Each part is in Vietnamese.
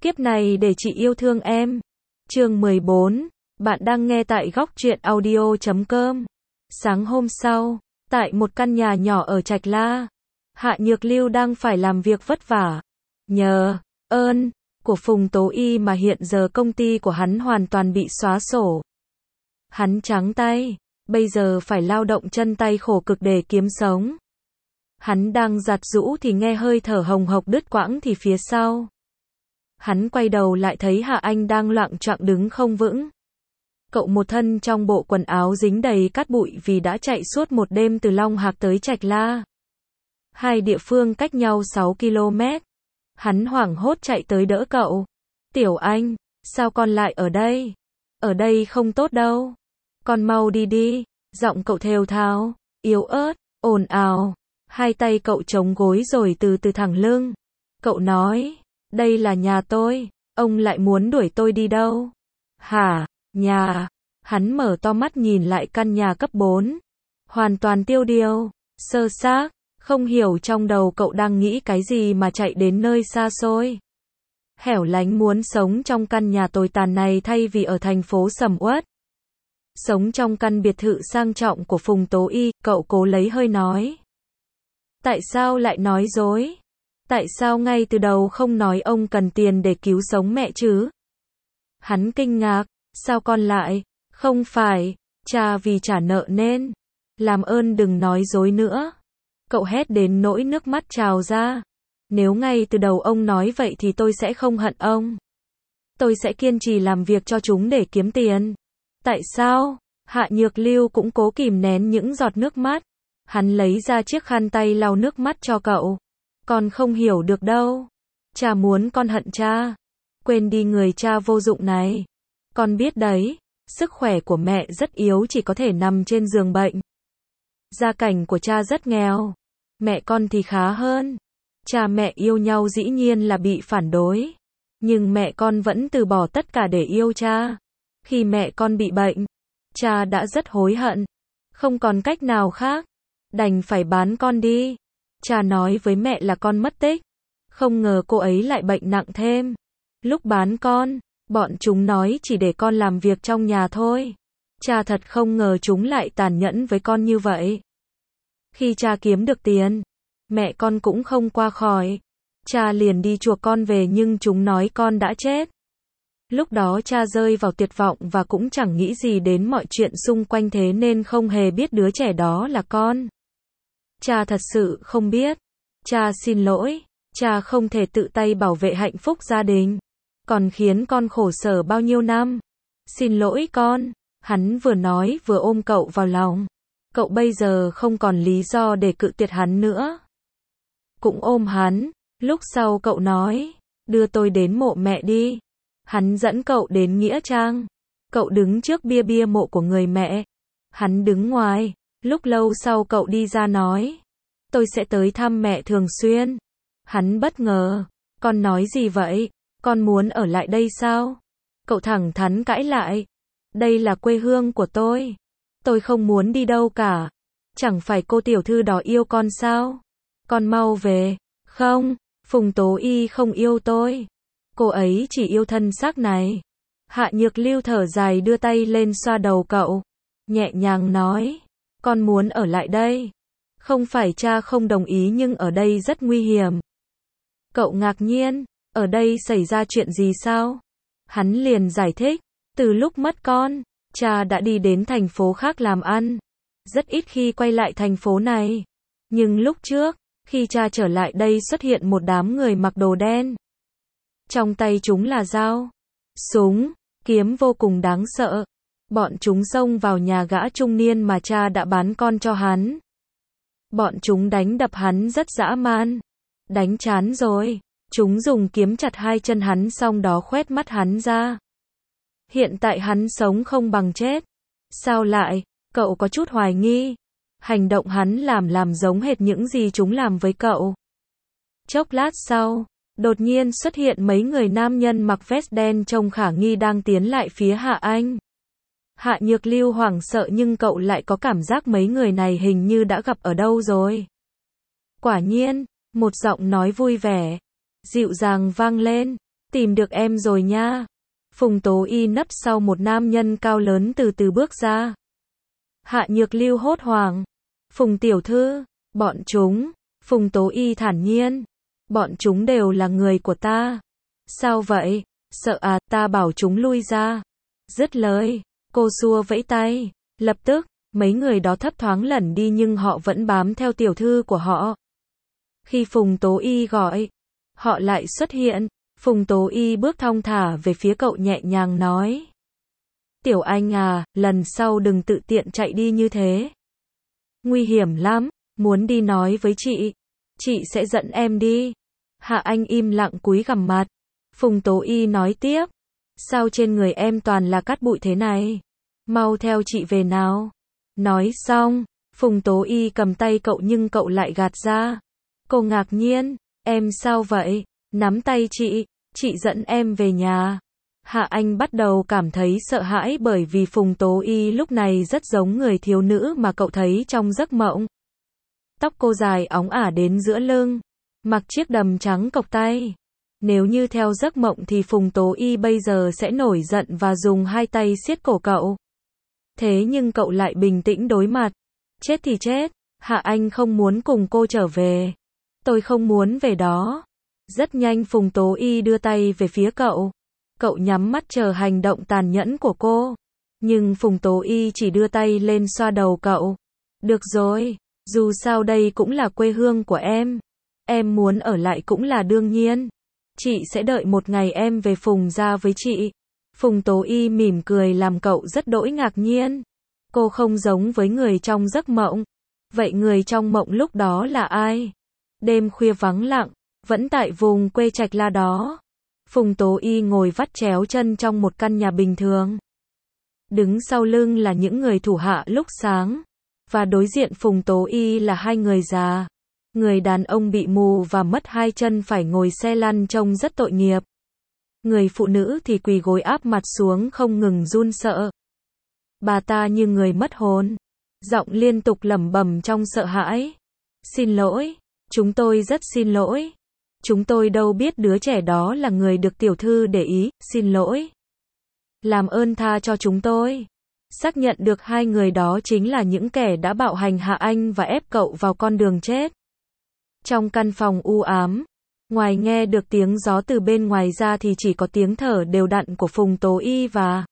Kiếp này để chị yêu thương em. Chương 14. Bạn đang nghe tại góc truyện audio.com. Sáng hôm sau, tại một căn nhà nhỏ ở Trạch La, Hạ Nhược Lưu đang phải làm việc vất vả. Nhờ ơn của Phùng Tố Y mà hiện giờ công ty của hắn hoàn toàn bị xóa sổ. Hắn trắng tay, bây giờ phải lao động chân tay khổ cực để kiếm sống. Hắn đang giặt giũ thì nghe hơi thở hồng hộc đứt quãng thì phía sau. Hắn quay đầu lại thấy Hạ Anh đang loạng choạng đứng không vững. Cậu một thân trong bộ quần áo dính đầy cát bụi vì đã chạy suốt một đêm từ Long Hạc tới Trạch La. Hai địa phương cách nhau 6 km. Hắn hoảng hốt chạy tới đỡ cậu. Tiểu Anh, sao con lại ở đây? Ở đây không tốt đâu. Con mau đi đi. Giọng cậu thều thào, yếu ớt, ồn ào. Hai tay cậu chống gối rồi từ từ thẳng lưng. Cậu nói, đây là nhà tôi, ông lại muốn đuổi tôi đi đâu? Hả, nhà? Hắn mở to mắt nhìn lại căn nhà cấp 4. Hoàn toàn tiêu điều, sơ xác, không hiểu trong đầu cậu đang nghĩ cái gì mà chạy đến nơi xa xôi. Hẻo lánh muốn sống trong căn nhà tồi tàn này thay vì ở thành phố sầm uất. Sống trong căn biệt thự sang trọng của Phùng Tố Y, cậu cố lấy hơi nói. Tại sao lại nói dối? Tại sao ngay từ đầu không nói ông cần tiền để cứu sống mẹ chứ? Hắn kinh ngạc, sao con lại? Không phải, cha vì trả nợ nên. Làm ơn đừng nói dối nữa. Cậu hét đến nỗi nước mắt trào ra. Nếu ngay từ đầu ông nói vậy thì tôi sẽ không hận ông. Tôi sẽ kiên trì làm việc cho chúng để kiếm tiền. Tại sao? Hạ Nhược Lưu cũng cố kìm nén những giọt nước mắt. Hắn lấy ra chiếc khăn tay lau nước mắt cho cậu. Con không hiểu được đâu. Cha muốn con hận cha. Quên đi người cha vô dụng này. Con biết đấy, sức khỏe của mẹ rất yếu, chỉ có thể nằm trên giường bệnh. Gia cảnh của cha rất nghèo. Mẹ con thì khá hơn. Cha mẹ yêu nhau dĩ nhiên là bị phản đối. Nhưng mẹ con vẫn từ bỏ tất cả để yêu cha. Khi mẹ con bị bệnh, cha đã rất hối hận. Không còn cách nào khác. Đành phải bán con đi. Cha nói với mẹ là con mất tích. Không ngờ cô ấy lại bệnh nặng thêm. Lúc bán con, bọn chúng nói chỉ để con làm việc trong nhà thôi. Cha thật không ngờ chúng lại tàn nhẫn với con như vậy. Khi cha kiếm được tiền, mẹ con cũng không qua khỏi. Cha liền đi chuộc con về nhưng chúng nói con đã chết. Lúc đó cha rơi vào tuyệt vọng và cũng chẳng nghĩ gì đến mọi chuyện xung quanh thế nên không hề biết đứa trẻ đó là con. Cha thật sự không biết. Cha xin lỗi. Cha không thể tự tay bảo vệ hạnh phúc gia đình. Còn khiến con khổ sở bao nhiêu năm. Xin lỗi con. Hắn vừa nói vừa ôm cậu vào lòng. Cậu bây giờ không còn lý do để cự tuyệt hắn nữa. Cũng ôm hắn. Lúc sau cậu nói, đưa tôi đến mộ mẹ đi. Hắn dẫn cậu đến Nghĩa Trang. Cậu đứng trước bia mộ của người mẹ. Hắn đứng ngoài. Lúc lâu sau cậu đi ra nói, tôi sẽ tới thăm mẹ thường xuyên. Hắn bất ngờ, con nói gì vậy? Con muốn ở lại đây sao? Cậu thẳng thắn cãi lại, đây là quê hương của tôi. Tôi không muốn đi đâu cả. Chẳng phải cô tiểu thư đó yêu con sao? Con mau về. Không, Phùng Tố Y không yêu tôi. Cô ấy chỉ yêu thân xác này. Hạ Nhược Lưu thở dài đưa tay lên xoa đầu cậu. Nhẹ nhàng nói, con muốn ở lại đây. Không phải cha không đồng ý nhưng ở đây rất nguy hiểm. Cậu ngạc nhiên, ở đây xảy ra chuyện gì sao? Hắn liền giải thích, từ lúc mất con, cha đã đi đến thành phố khác làm ăn. Rất ít khi quay lại thành phố này. Nhưng lúc trước, khi cha trở lại đây xuất hiện một đám người mặc đồ đen. Trong tay chúng là dao, súng, kiếm vô cùng đáng sợ. Bọn chúng xông vào nhà gã trung niên mà cha đã bán con cho hắn. Bọn chúng đánh đập hắn rất dã man. Đánh chán rồi, chúng dùng kiếm chặt hai chân hắn xong đó khoét mắt hắn ra. Hiện tại hắn sống không bằng chết. Sao lại? Cậu có chút hoài nghi. Hành động hắn làm giống hệt những gì chúng làm với cậu. Chốc lát sau, đột nhiên xuất hiện mấy người nam nhân mặc vest đen trông khả nghi đang tiến lại phía Hạ Anh. Hạ Nhược Lưu hoảng sợ nhưng cậu lại có cảm giác mấy người này hình như đã gặp ở đâu rồi. Quả nhiên, một giọng nói vui vẻ, dịu dàng vang lên. Tìm được em rồi nha. Phùng Tố Y nấp sau một nam nhân cao lớn từ từ bước ra. Hạ Nhược Lưu hốt hoảng. Phùng tiểu thư, bọn chúng. Phùng Tố Y thản nhiên. Bọn chúng đều là người của ta. Sao vậy? Sợ à, ta bảo chúng lui ra. Dứt lời, cô xua vẫy tay. Lập tức, mấy người đó thấp thoáng lẩn đi nhưng họ vẫn bám theo tiểu thư của họ. Khi Phùng Tố Y gọi, họ lại xuất hiện. Phùng Tố Y bước thong thả về phía cậu nhẹ nhàng nói. Tiểu Anh à, lần sau đừng tự tiện chạy đi như thế. Nguy hiểm lắm, muốn đi nói với chị sẽ dẫn em đi. Hạ Anh im lặng cúi gằm mặt. Phùng Tố Y nói tiếp. Sao trên người em toàn là cát bụi thế này? Mau theo chị về nào. Nói xong, Phùng Tố Y cầm tay cậu nhưng cậu lại gạt ra. Cô ngạc nhiên, em sao vậy? Nắm tay chị dẫn em về nhà. Hạ Anh bắt đầu cảm thấy sợ hãi bởi vì Phùng Tố Y lúc này rất giống người thiếu nữ mà cậu thấy trong giấc mộng. Tóc cô dài óng ả đến giữa lưng, mặc chiếc đầm trắng cộc tay. Nếu như theo giấc mộng thì Phùng Tố Y bây giờ sẽ nổi giận và dùng hai tay siết cổ cậu. Thế nhưng cậu lại bình tĩnh đối mặt. Chết thì chết, Hạ Anh không muốn cùng cô trở về. Tôi không muốn về đó. Rất nhanh Phùng Tố Y đưa tay về phía cậu. Cậu nhắm mắt chờ hành động tàn nhẫn của cô. Nhưng Phùng Tố Y chỉ đưa tay lên xoa đầu cậu. Được rồi, dù sao đây cũng là quê hương của em. Em muốn ở lại cũng là đương nhiên. Chị sẽ đợi một ngày em về Phùng gia với chị. Phùng Tố Y mỉm cười làm cậu rất đỗi ngạc nhiên. Cô không giống với người trong giấc mộng. Vậy người trong mộng lúc đó là ai? Đêm khuya vắng lặng, vẫn tại vùng quê Trạch La đó. Phùng Tố Y ngồi vắt chéo chân trong một căn nhà bình thường. Đứng sau lưng là những người thủ hạ lúc sáng. Và đối diện Phùng Tố Y là hai người già. Người đàn ông bị mù và mất hai chân phải ngồi xe lăn trông rất tội nghiệp. Người phụ nữ thì quỳ gối áp mặt xuống không ngừng run sợ. Bà ta như người mất hồn. Giọng liên tục lẩm bẩm trong sợ hãi. Xin lỗi, chúng tôi rất xin lỗi. Chúng tôi đâu biết đứa trẻ đó là người được tiểu thư để ý, xin lỗi. Làm ơn tha cho chúng tôi. Xác nhận được hai người đó chính là những kẻ đã bạo hành Hạ Anh và ép cậu vào con đường chết. Trong căn phòng u ám, ngoài nghe được tiếng gió từ bên ngoài ra thì chỉ có tiếng thở đều đặn của Phùng Tố Y và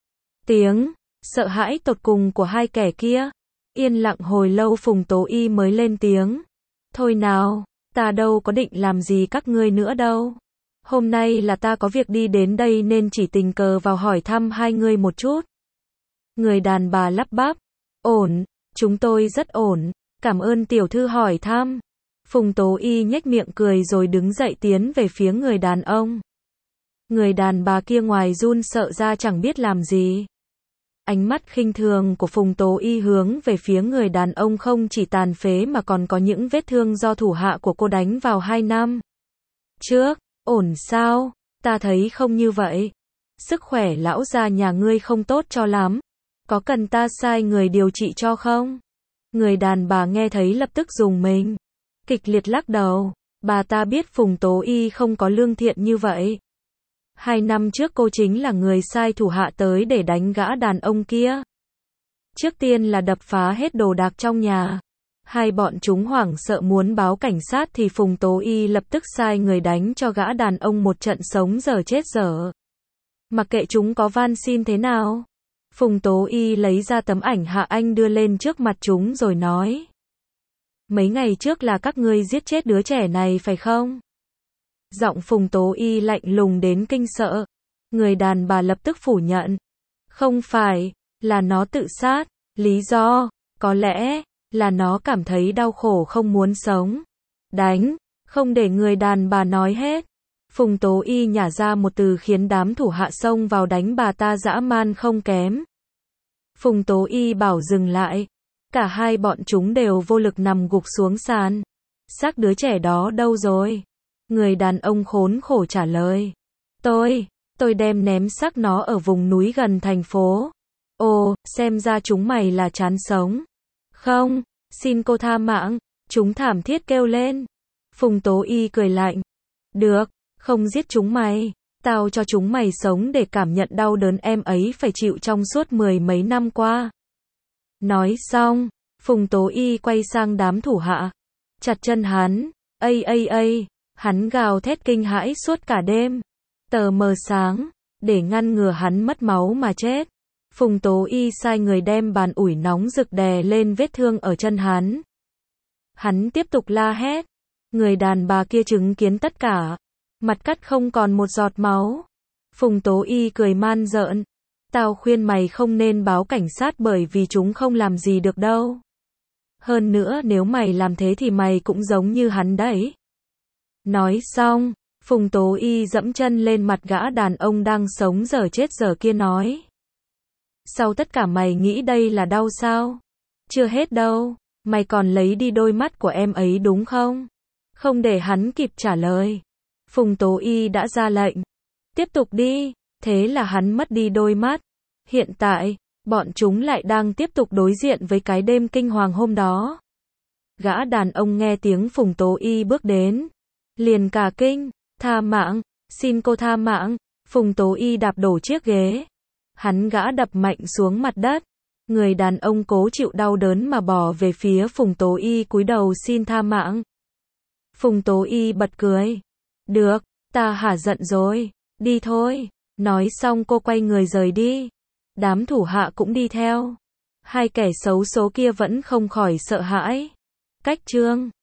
tiếng sợ hãi tột cùng của hai kẻ kia. Yên lặng hồi lâu Phùng Tố Y mới lên tiếng. Thôi nào, ta đâu có định làm gì các ngươi nữa đâu. Hôm nay là ta có việc đi đến đây nên chỉ tình cờ vào hỏi thăm hai người một chút. Người đàn bà lắp bắp. Ổn, chúng tôi rất ổn. Cảm ơn tiểu thư hỏi thăm. Phùng Tố Y nhếch miệng cười rồi đứng dậy tiến về phía người đàn ông. Người đàn bà kia ngoài run sợ ra chẳng biết làm gì. Ánh mắt khinh thường của Phùng Tố Y hướng về phía người đàn ông không chỉ tàn phế mà còn có những vết thương do thủ hạ của cô đánh vào 2 năm trước. Ổn sao? Ta thấy không như vậy. Sức khỏe lão già nhà ngươi không tốt cho lắm. Có cần ta sai người điều trị cho không? Người đàn bà nghe thấy lập tức rùng mình. Kịch liệt lắc đầu. Bà ta biết Phùng Tố Y không có lương thiện như vậy. 2 năm trước cô chính là người sai thủ hạ tới để đánh gã đàn ông kia. Trước tiên là đập phá hết đồ đạc trong nhà. Hai bọn chúng hoảng sợ muốn báo cảnh sát thì Phùng Tố Y lập tức sai người đánh cho gã đàn ông một trận sống dở chết dở. Mặc kệ chúng có van xin thế nào. Phùng Tố Y lấy ra tấm ảnh Hạ Anh đưa lên trước mặt chúng rồi nói. Mấy ngày trước là các ngươi giết chết đứa trẻ này phải không? Giọng Phùng Tố Y lạnh lùng đến kinh sợ. Người đàn bà lập tức phủ nhận. Không phải, là nó tự sát. Lý do, có lẽ, là nó cảm thấy đau khổ không muốn sống. Đánh, không để người đàn bà nói hết. Phùng Tố Y nhả ra một từ khiến đám thủ hạ xông vào đánh bà ta dã man không kém. Phùng Tố Y bảo dừng lại. Cả hai bọn chúng đều vô lực nằm gục xuống sàn. Xác đứa trẻ đó đâu rồi? Người đàn ông khốn khổ trả lời. Tôi đem ném xác nó ở vùng núi gần thành phố. Ồ, xem ra chúng mày là chán sống. Không, xin cô tha mạng. Chúng thảm thiết kêu lên. Phùng Tố Y cười lạnh. Được, không giết chúng mày. Tao cho chúng mày sống để cảm nhận đau đớn em ấy phải chịu trong suốt 10 mấy năm qua. Nói xong, Phùng Tố Y quay sang đám thủ hạ, chặt chân hắn, hắn gào thét kinh hãi suốt cả đêm. Tờ mờ sáng, để ngăn ngừa hắn mất máu mà chết. Phùng Tố Y sai người đem bàn ủi nóng rực đè lên vết thương ở chân hắn. Hắn tiếp tục la hét. Người đàn bà kia chứng kiến tất cả. Mặt cắt không còn một giọt máu. Phùng Tố Y cười man rợn. Tao khuyên mày không nên báo cảnh sát bởi vì chúng không làm gì được đâu. Hơn nữa nếu mày làm thế thì mày cũng giống như hắn đấy. Nói xong, Phùng Tố Y dẫm chân lên mặt gã đàn ông đang sống dở chết dở kia nói. Sau tất cả mày nghĩ đây là đau sao? Chưa hết đâu, mày còn lấy đi đôi mắt của em ấy đúng không? Không để hắn kịp trả lời. Phùng Tố Y đã ra lệnh. Tiếp tục đi, thế là hắn mất đi đôi mắt. Hiện tại, bọn chúng lại đang tiếp tục đối diện với cái đêm kinh hoàng hôm đó. Gã đàn ông nghe tiếng Phùng Tố Y bước đến. Liền cả kinh, tha mạng, xin cô tha mạng. Phùng Tố Y đạp đổ chiếc ghế. Hắn gã đập mạnh xuống mặt đất. Người đàn ông cố chịu đau đớn mà bò về phía Phùng Tố Y cúi đầu xin tha mạng. Phùng Tố Y bật cười. Được, ta hả giận rồi, đi thôi. Nói xong cô quay người rời đi. Đám thủ hạ cũng đi theo. Hai kẻ xấu số kia vẫn không khỏi sợ hãi. Cách chương